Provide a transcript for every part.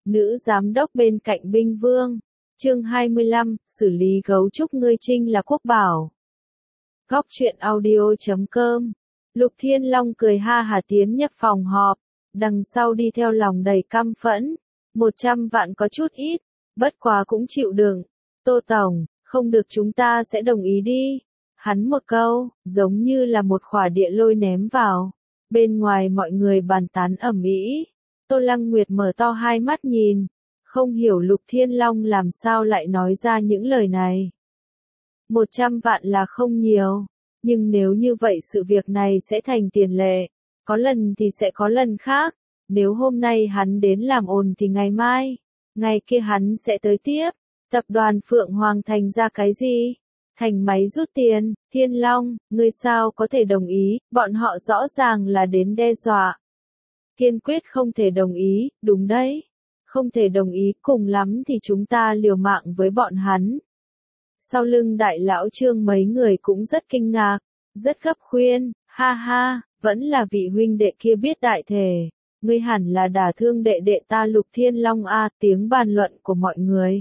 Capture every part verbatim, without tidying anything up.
Nữ giám đốc bên cạnh binh vương. Chương hai mươi lăm, xử lý gấu trúc ngươi trinh là quốc bảo. Góc truyện audio chấm com. Lục Thiên Long cười ha hả tiến nhập phòng họp, đằng sau đi theo lòng đầy căm phẫn. Một trăm vạn có chút ít, bất quá cũng chịu đựng. Tô Tổng, không được chúng ta sẽ đồng ý đi. Hắn một câu, giống như là một khỏa địa lôi ném vào. Bên ngoài mọi người bàn tán ầm ĩ. Tô Lăng Nguyệt mở to hai mắt nhìn, không hiểu Lục Thiên Long làm sao lại nói ra những lời này. Một trăm vạn là không nhiều, nhưng nếu như vậy sự việc này sẽ thành tiền lệ, có lần thì sẽ có lần khác, nếu hôm nay hắn đến làm ồn thì ngày mai, ngày kia hắn sẽ tới tiếp. Tập đoàn Phượng Hoàng thành ra cái gì? Thành máy rút tiền. Thiên Long, ngươi sao có thể đồng ý, bọn họ rõ ràng là đến đe dọa. Kiên quyết không thể đồng ý, đúng đấy. Không thể đồng ý, cùng lắm thì chúng ta liều mạng với bọn hắn. Sau lưng đại lão Trương mấy người cũng rất kinh ngạc, rất gấp khuyên, ha ha, vẫn là vị huynh đệ kia biết đại thể. Ngươi hẳn là đả thương đệ đệ ta Lục Thiên Long a. Tiếng bàn luận của mọi người.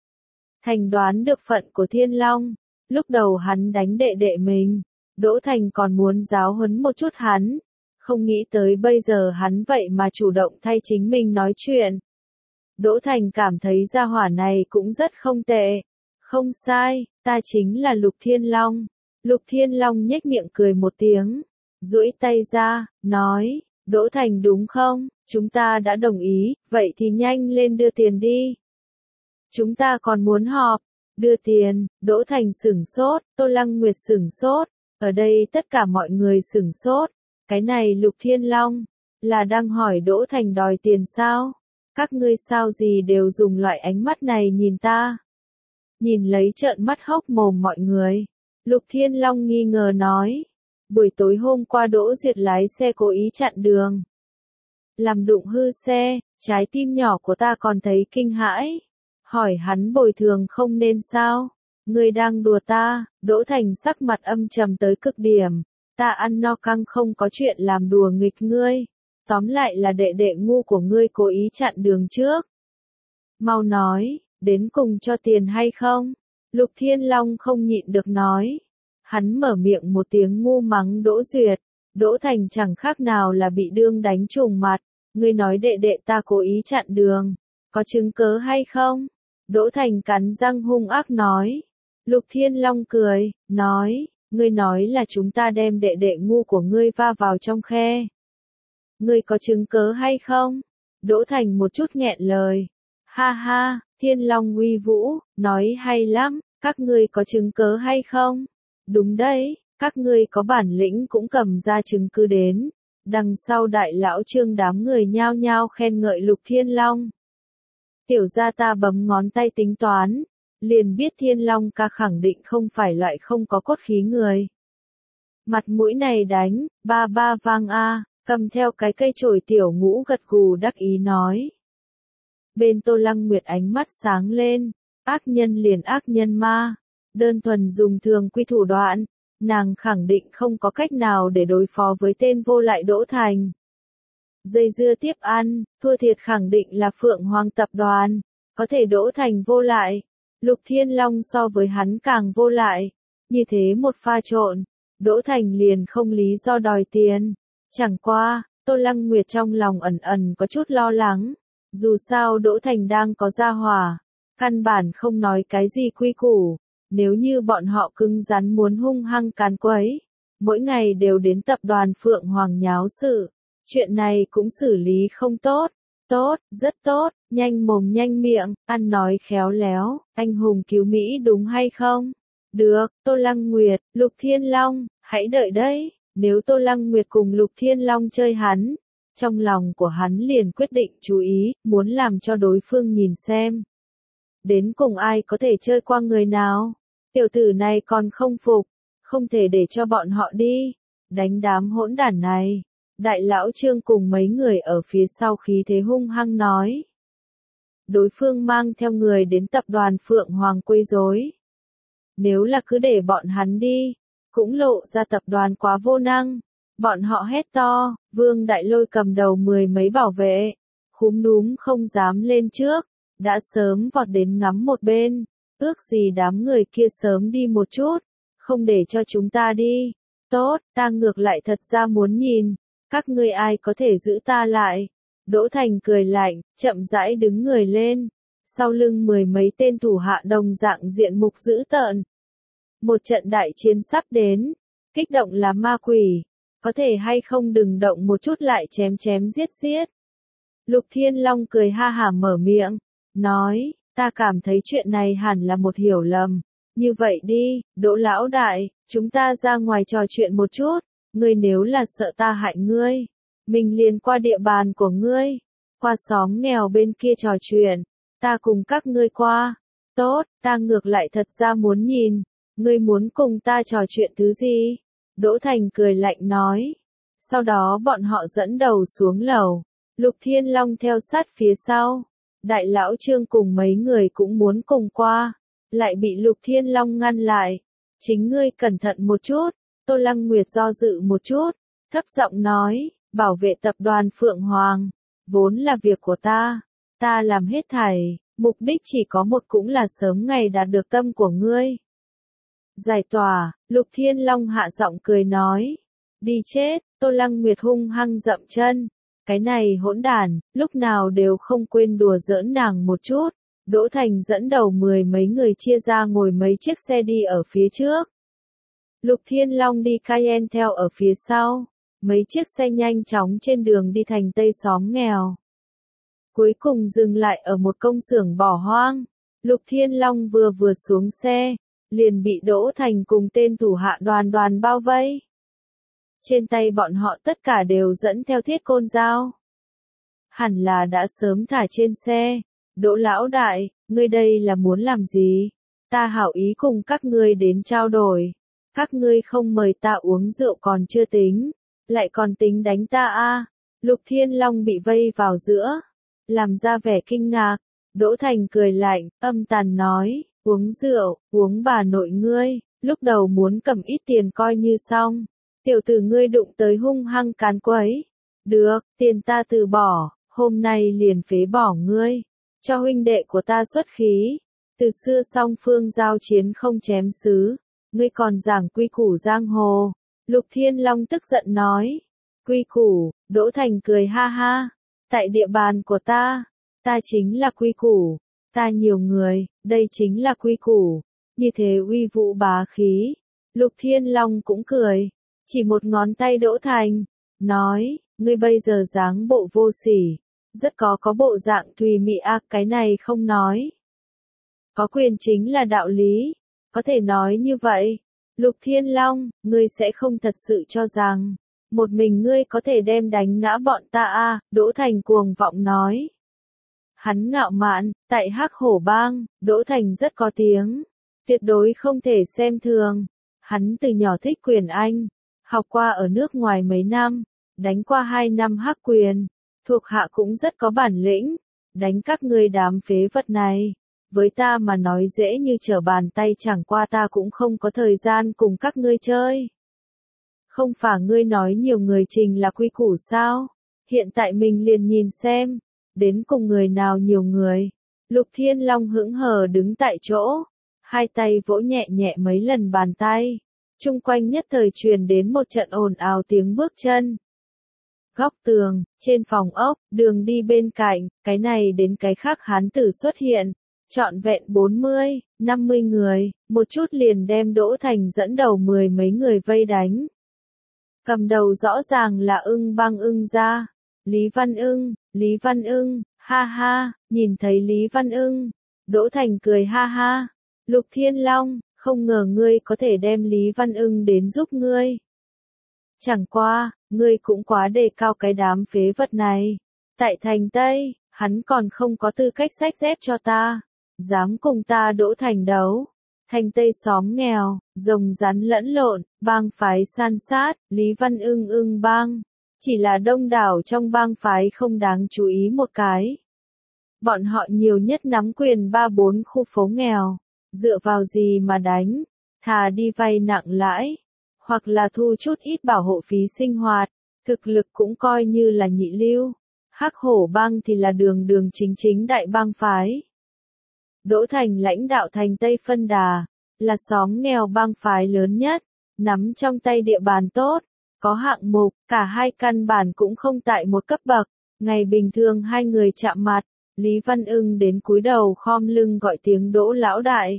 Thành đoán được phận của Thiên Long, lúc đầu hắn đánh đệ đệ mình, Đỗ Thành còn muốn giáo huấn một chút hắn, không nghĩ tới bây giờ hắn vậy mà chủ động thay chính mình nói chuyện. Đỗ Thành cảm thấy gia hỏa này cũng rất không tệ. Không sai, ta chính là Lục Thiên Long. Lục Thiên Long nhếch miệng cười một tiếng, duỗi tay ra, nói, Đỗ Thành đúng không, chúng ta đã đồng ý, vậy thì nhanh lên đưa tiền đi. Chúng ta còn muốn họp, đưa tiền. Đỗ Thành sửng sốt, Tô Lăng Nguyệt sửng sốt, ở đây tất cả mọi người sửng sốt. Cái này Lục Thiên Long, là đang hỏi Đỗ Thành đòi tiền sao? Các ngươi sao gì đều dùng loại ánh mắt này nhìn ta? Nhìn lấy trợn mắt hốc mồm mọi người. Lục Thiên Long nghi ngờ nói. Buổi tối hôm qua Đỗ Duyệt lái xe cố ý chặn đường. Làm đụng hư xe, trái tim nhỏ của ta còn thấy kinh hãi. Hỏi hắn bồi thường không nên sao? Ngươi đang đùa ta. Đỗ Thành sắc mặt âm trầm tới cực điểm. Ta ăn no căng không có chuyện làm đùa nghịch ngươi. Tóm lại là đệ đệ ngu của ngươi cố ý chặn đường trước. Mau nói, đến cùng cho tiền hay không? Lục Thiên Long không nhịn được nói. Hắn mở miệng một tiếng ngu mắng Đỗ Duyệt. Đỗ Thành chẳng khác nào là bị đương đánh trùng mặt. Ngươi nói đệ đệ ta cố ý chặn đường. Có chứng cớ hay không? Đỗ Thành cắn răng hung ác nói. Lục Thiên Long cười, nói, ngươi nói là chúng ta đem đệ đệ ngu của ngươi va vào trong khe. Ngươi có chứng cớ hay không? Đỗ Thành một chút nghẹn lời. Ha ha, Thiên Long uy vũ, nói hay lắm, các ngươi có chứng cớ hay không? Đúng đấy, các ngươi có bản lĩnh cũng cầm ra chứng cứ đến. Đằng sau đại lão Trương đám người nhao nhao khen ngợi Lục Thiên Long. Tiểu gia ta bấm ngón tay tính toán, liền biết Thiên Long ca khẳng định không phải loại không có cốt khí người. Mặt mũi này đánh, ba ba vang a, cầm theo cái cây chổi tiểu ngũ gật gù đắc ý nói. Bên Tô Lăng Nguyệt ánh mắt sáng lên, ác nhân liền ác nhân ma, đơn thuần dùng thường quy thủ đoạn, nàng khẳng định không có cách nào để đối phó với tên vô lại Đỗ Thành. Dây dưa tiếp ăn, thua thiệt khẳng định là Phượng Hoàng tập đoàn, có thể Đỗ Thành vô lại, Lục Thiên Long so với hắn càng vô lại, như thế một pha trộn, Đỗ Thành liền không lý do đòi tiền. Chẳng qua, Tô Lăng Nguyệt trong lòng ẩn ẩn có chút lo lắng, dù sao Đỗ Thành đang có gia hỏa, căn bản không nói cái gì quy củ, nếu như bọn họ cứng rắn muốn hung hăng càn quấy, mỗi ngày đều đến tập đoàn Phượng Hoàng nháo sự. Chuyện này cũng xử lý không tốt, tốt, rất tốt, nhanh mồm nhanh miệng, ăn nói khéo léo, anh hùng cứu Mỹ đúng hay không? Được, Tô Lăng Nguyệt, Lục Thiên Long, hãy đợi đấy, nếu Tô Lăng Nguyệt cùng Lục Thiên Long chơi hắn, trong lòng của hắn liền quyết định chú ý, muốn làm cho đối phương nhìn xem. Đến cùng ai có thể chơi qua người nào? Tiểu tử này còn không phục, không thể để cho bọn họ đi, đánh đám hỗn đản này. Đại lão Trương cùng mấy người ở phía sau khí thế hung hăng nói. Đối phương mang theo người đến tập đoàn Phượng Hoàng quấy rối. Nếu là cứ để bọn hắn đi, cũng lộ ra tập đoàn quá vô năng. Bọn họ hét to, Vương Đại Lôi cầm đầu mười mấy bảo vệ, khúm núm không dám lên trước, đã sớm vọt đến ngắm một bên, ước gì đám người kia sớm đi một chút, không để cho chúng ta đi. Tốt, ta ngược lại thật ra muốn nhìn, các ngươi ai có thể giữ ta lại. Đỗ Thành cười lạnh, chậm rãi đứng người lên, sau lưng mười mấy tên thủ hạ đồng dạng diện mục dữ tợn. Một trận đại chiến sắp đến, kích động là ma quỷ, có thể hay không đừng động một chút lại chém chém giết giết. Lục Thiên Long cười ha hả mở miệng, nói, ta cảm thấy chuyện này hẳn là một hiểu lầm. Như vậy đi, Đỗ lão đại, chúng ta ra ngoài trò chuyện một chút, ngươi nếu là sợ ta hại ngươi, mình liền qua địa bàn của ngươi, qua xóm nghèo bên kia trò chuyện, ta cùng các ngươi qua. Tốt, ta ngược lại thật ra muốn nhìn, ngươi muốn cùng ta trò chuyện thứ gì? Đỗ Thành cười lạnh nói. Sau đó bọn họ dẫn đầu xuống lầu, Lục Thiên Long theo sát phía sau. Đại lão Trương cùng mấy người cũng muốn cùng qua, lại bị Lục Thiên Long ngăn lại. Chính ngươi cẩn thận một chút, Tô Lăng Nguyệt do dự một chút, thấp giọng nói, bảo vệ tập đoàn Phượng Hoàng, vốn là việc của ta, ta làm hết thảy, mục đích chỉ có một cũng là sớm ngày đạt được tâm của ngươi. Giải tỏa, Lục Thiên Long hạ giọng cười nói, đi chết, Tô Lăng Nguyệt hung hăng dậm chân. Cái này hỗn đản, lúc nào đều không quên đùa giỡn nàng một chút. Đỗ Thành dẫn đầu mười mấy người chia ra ngồi mấy chiếc xe đi ở phía trước. Lục Thiên Long đi Cayenne theo ở phía sau. Mấy chiếc xe nhanh chóng trên đường đi thành tây xóm nghèo. Cuối cùng dừng lại ở một công xưởng bỏ hoang. Lục Thiên Long vừa vừa xuống xe, liền bị Đỗ Thành cùng tên thủ hạ đoàn đoàn bao vây. Trên tay bọn họ tất cả đều dẫn theo thiết côn dao. Hẳn là đã sớm thả trên xe. Đỗ lão đại, ngươi đây là muốn làm gì? Ta hảo ý cùng các ngươi đến trao đổi. Các ngươi không mời ta uống rượu còn chưa tính, lại còn tính đánh ta a? À? Lục Thiên Long bị vây vào giữa, làm ra vẻ kinh ngạc. Đỗ Thành cười lạnh, âm tàn nói, uống rượu, uống bà nội ngươi, lúc đầu muốn cầm ít tiền coi như xong. Tiểu tử ngươi đụng tới hung hăng cán quấy. Được, tiền ta từ bỏ, hôm nay liền phế bỏ ngươi. Cho huynh đệ của ta xuất khí. Từ xưa song phương giao chiến không chém xứ. Ngươi còn giảng quy củ giang hồ. Lục Thiên Long tức giận nói. Quy củ, Đỗ Thành cười ha ha. Tại địa bàn của ta, ta chính là quy củ. Ta nhiều người, đây chính là quy củ. Như thế uy vũ bá khí. Lục Thiên Long cũng cười. Chỉ một ngón tay Đỗ Thành, nói, ngươi bây giờ dáng bộ vô sỉ, rất có có bộ dạng tùy mị ác, cái này không nói. Có quyền chính là đạo lý, có thể nói như vậy. Lục Thiên Long, ngươi sẽ không thật sự cho rằng, một mình ngươi có thể đem đánh ngã bọn ta à? Đỗ Thành cuồng vọng nói. Hắn ngạo mạn, tại Hắc Hổ Bang, Đỗ Thành rất có tiếng, tuyệt đối không thể xem thường. Hắn từ nhỏ thích quyền Anh. Học qua ở nước ngoài mấy năm, đánh qua hai năm hắc quyền, thuộc hạ cũng rất có bản lĩnh, đánh các ngươi đám phế vật này, với ta mà nói dễ như trở bàn tay, chẳng qua ta cũng không có thời gian cùng các ngươi chơi. Không phải ngươi nói nhiều người trình là quy củ sao? Hiện tại mình liền nhìn xem, đến cùng người nào nhiều người. Lục Thiên Long hững hờ đứng tại chỗ, hai tay vỗ nhẹ nhẹ mấy lần bàn tay. Trung quanh nhất thời truyền đến một trận ồn ào tiếng bước chân. Góc tường, trên phòng ốc, đường đi bên cạnh, cái này đến cái khác hán tử xuất hiện. Trọn vẹn bốn mươi, năm mươi người, một chút liền đem Đỗ Thành dẫn đầu mười mấy người vây đánh. Cầm đầu rõ ràng là Ưng Bang Ưng gia. Lý Văn Ưng, Lý Văn Ưng, ha ha, nhìn thấy Lý Văn Ưng. Đỗ Thành cười ha ha. Lục Thiên Long, không ngờ ngươi có thể đem Lý Văn Ưng đến giúp ngươi. Chẳng qua, ngươi cũng quá đề cao cái đám phế vật này. Tại thành Tây, hắn còn không có tư cách xách dép cho ta. Dám cùng ta Đỗ Thành đấu. Thành Tây xóm nghèo, rồng rắn lẫn lộn, bang phái san sát, Lý Văn Ưng Ưng bang. Chỉ là đông đảo trong bang phái không đáng chú ý một cái. Bọn họ nhiều nhất nắm quyền ba bốn khu phố nghèo. Dựa vào gì mà đánh, thà đi vay nặng lãi, hoặc là thu chút ít bảo hộ phí sinh hoạt, thực lực cũng coi như là nhị lưu. Hắc Hổ bang thì là đường đường chính chính đại bang phái. Đỗ Thành lãnh đạo thành Tây Phân Đà, là xóm nghèo bang phái lớn nhất, nắm trong tay địa bàn tốt, có hạng mục, cả hai căn bản cũng không tại một cấp bậc. Ngày bình thường hai người chạm mặt, Lý Văn Ưng đến cúi đầu khom lưng gọi tiếng Đỗ lão đại.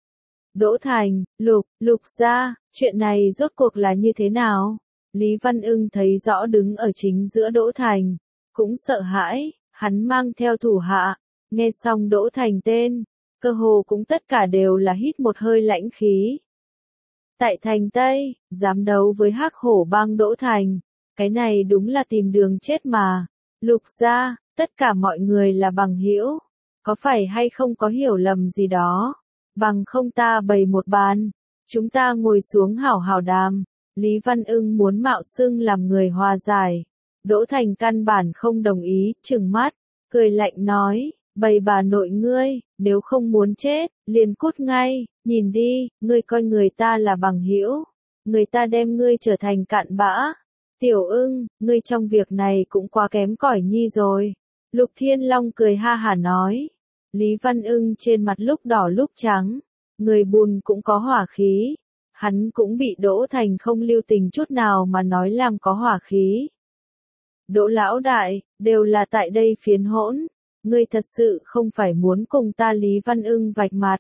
Đỗ Thành, Lục, Lục gia, chuyện này rốt cuộc là như thế nào? Lý Văn Ưng thấy rõ đứng ở chính giữa Đỗ Thành, cũng sợ hãi, hắn mang theo thủ hạ, nghe xong Đỗ Thành tên, cơ hồ cũng tất cả đều là hít một hơi lãnh khí. Tại thành Tây, dám đấu với Hắc Hổ bang Đỗ Thành, cái này đúng là tìm đường chết mà. Lục gia, tất cả mọi người là bằng hữu, có phải hay không có hiểu lầm gì đó? Bằng không ta bày một bàn, chúng ta ngồi xuống hảo hảo đàm. Lý Văn Ưng muốn mạo xưng làm người hòa giải. Đỗ Thành căn bản không đồng ý, trừng mắt, cười lạnh nói, bày bà nội ngươi, nếu không muốn chết, liền cút ngay, nhìn đi, ngươi coi người ta là bằng hữu, người ta đem ngươi trở thành cặn bã. Tiểu Ưng, ngươi trong việc này cũng quá kém cỏi nhi rồi. Lục Thiên Long cười ha hả nói. Lý Văn Ưng trên mặt lúc đỏ lúc trắng, người buồn cũng có hỏa khí. Hắn cũng bị Đỗ Thành không lưu tình chút nào mà nói làm có hỏa khí. Đỗ lão đại, đều là tại đây phiến hỗn, ngươi thật sự không phải muốn cùng ta Lý Văn Ưng vạch mặt.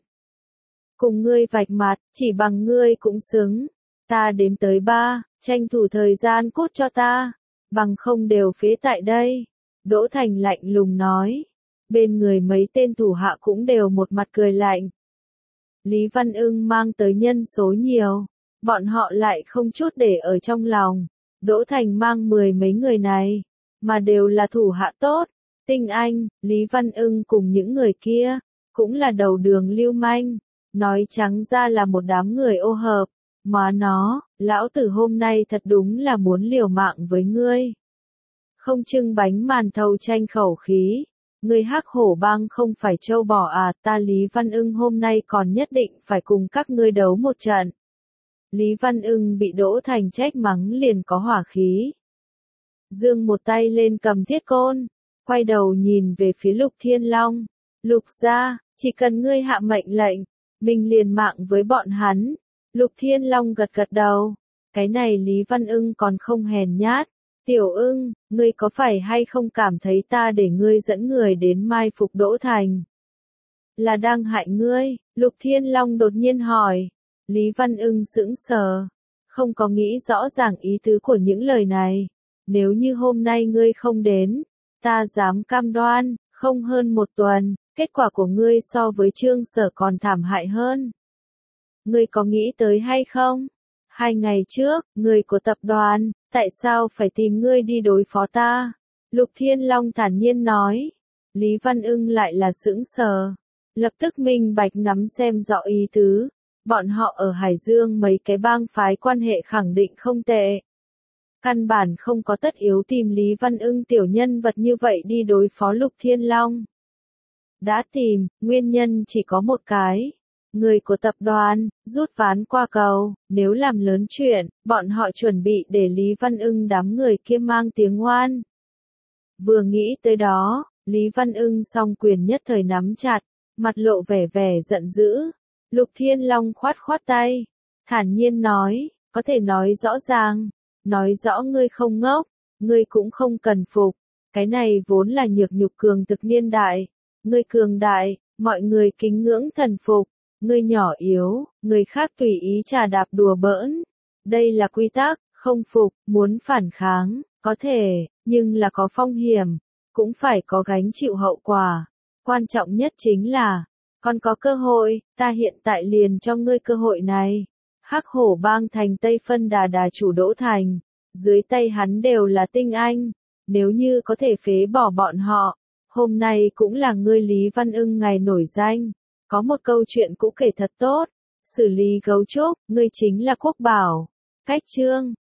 Cùng ngươi vạch mặt, chỉ bằng ngươi cũng xứng. Ta đếm tới ba, tranh thủ thời gian cút cho ta, bằng không đều phế tại đây. Đỗ Thành lạnh lùng nói, bên người mấy tên thủ hạ cũng đều một mặt cười lạnh. Lý Văn Ưng mang tới nhân số nhiều, bọn họ lại không chút để ở trong lòng. Đỗ Thành mang mười mấy người này, mà đều là thủ hạ tốt, tinh anh. Lý Văn Ưng cùng những người kia, cũng là đầu đường lưu manh, nói trắng ra là một đám người ô hợp. Mà nó, lão tử hôm nay thật đúng là muốn liều mạng với ngươi. Không trưng bánh màn thầu tranh khẩu khí. Ngươi Hắc Hổ bang không phải trâu bò à, ta Lý Văn Ưng hôm nay còn nhất định phải cùng các ngươi đấu một trận. Lý Văn Ưng bị Đỗ Thành trách mắng liền có hỏa khí. Dương một tay lên cầm thiết côn, quay đầu nhìn về phía Lục Thiên Long. Lục gia, chỉ cần ngươi hạ mệnh lệnh, mình liền mạng với bọn hắn. Lục Thiên Long gật gật đầu. Cái này Lý Văn Ưng còn không hèn nhát. Tiểu Ưng, ngươi có phải hay không cảm thấy ta để ngươi dẫn người đến mai phục Đỗ Thành là đang hại ngươi? Lục Thiên Long đột nhiên hỏi. Lý Văn Ưng sững sờ, không có nghĩ rõ ràng ý tứ của những lời này. Nếu như hôm nay ngươi không đến, ta dám cam đoan, không hơn một tuần, kết quả của ngươi so với Trương Sở còn thảm hại hơn. Ngươi có nghĩ tới hay không? Hai ngày trước, người của tập đoàn, tại sao phải tìm ngươi đi đối phó ta? Lục Thiên Long thản nhiên nói. Lý Văn Ưng lại là sững sờ, lập tức minh bạch nắm xem rõ ý tứ. Bọn họ ở Hải Dương mấy cái bang phái quan hệ khẳng định không tệ. Căn bản không có tất yếu tìm Lý Văn Ưng tiểu nhân vật như vậy đi đối phó Lục Thiên Long. Đã tìm, nguyên nhân chỉ có một cái. Người của tập đoàn, rút ván qua cầu, nếu làm lớn chuyện, bọn họ chuẩn bị để Lý Văn Ưng đám người kia mang tiếng oan. Vừa nghĩ tới đó, Lý Văn Ưng song quyền nhất thời nắm chặt, mặt lộ vẻ vẻ giận dữ. Lục Thiên Long khoát khoát tay, thản nhiên nói, có thể nói rõ ràng, nói rõ ngươi không ngốc, ngươi cũng không cần phục, cái này vốn là nhược nhục cường thực niên đại, ngươi cường đại, mọi người kính ngưỡng thần phục. Ngươi nhỏ yếu, người khác tùy ý trà đạp đùa bỡn. Đây là quy tắc, không phục, muốn phản kháng, có thể, nhưng là có phong hiểm, cũng phải có gánh chịu hậu quả. Quan trọng nhất chính là, còn có cơ hội, ta hiện tại liền cho ngươi cơ hội này. Hắc Hổ bang thành Tây Phân Đà đà chủ Đỗ Thành, dưới tay hắn đều là tinh anh, nếu như có thể phế bỏ bọn họ, hôm nay cũng là ngươi Lý Văn Ưng ngày nổi danh. Có một câu chuyện cũ kể thật tốt, xử lý gấu trúc, ngươi chính là Quốc Bảo. Cách chương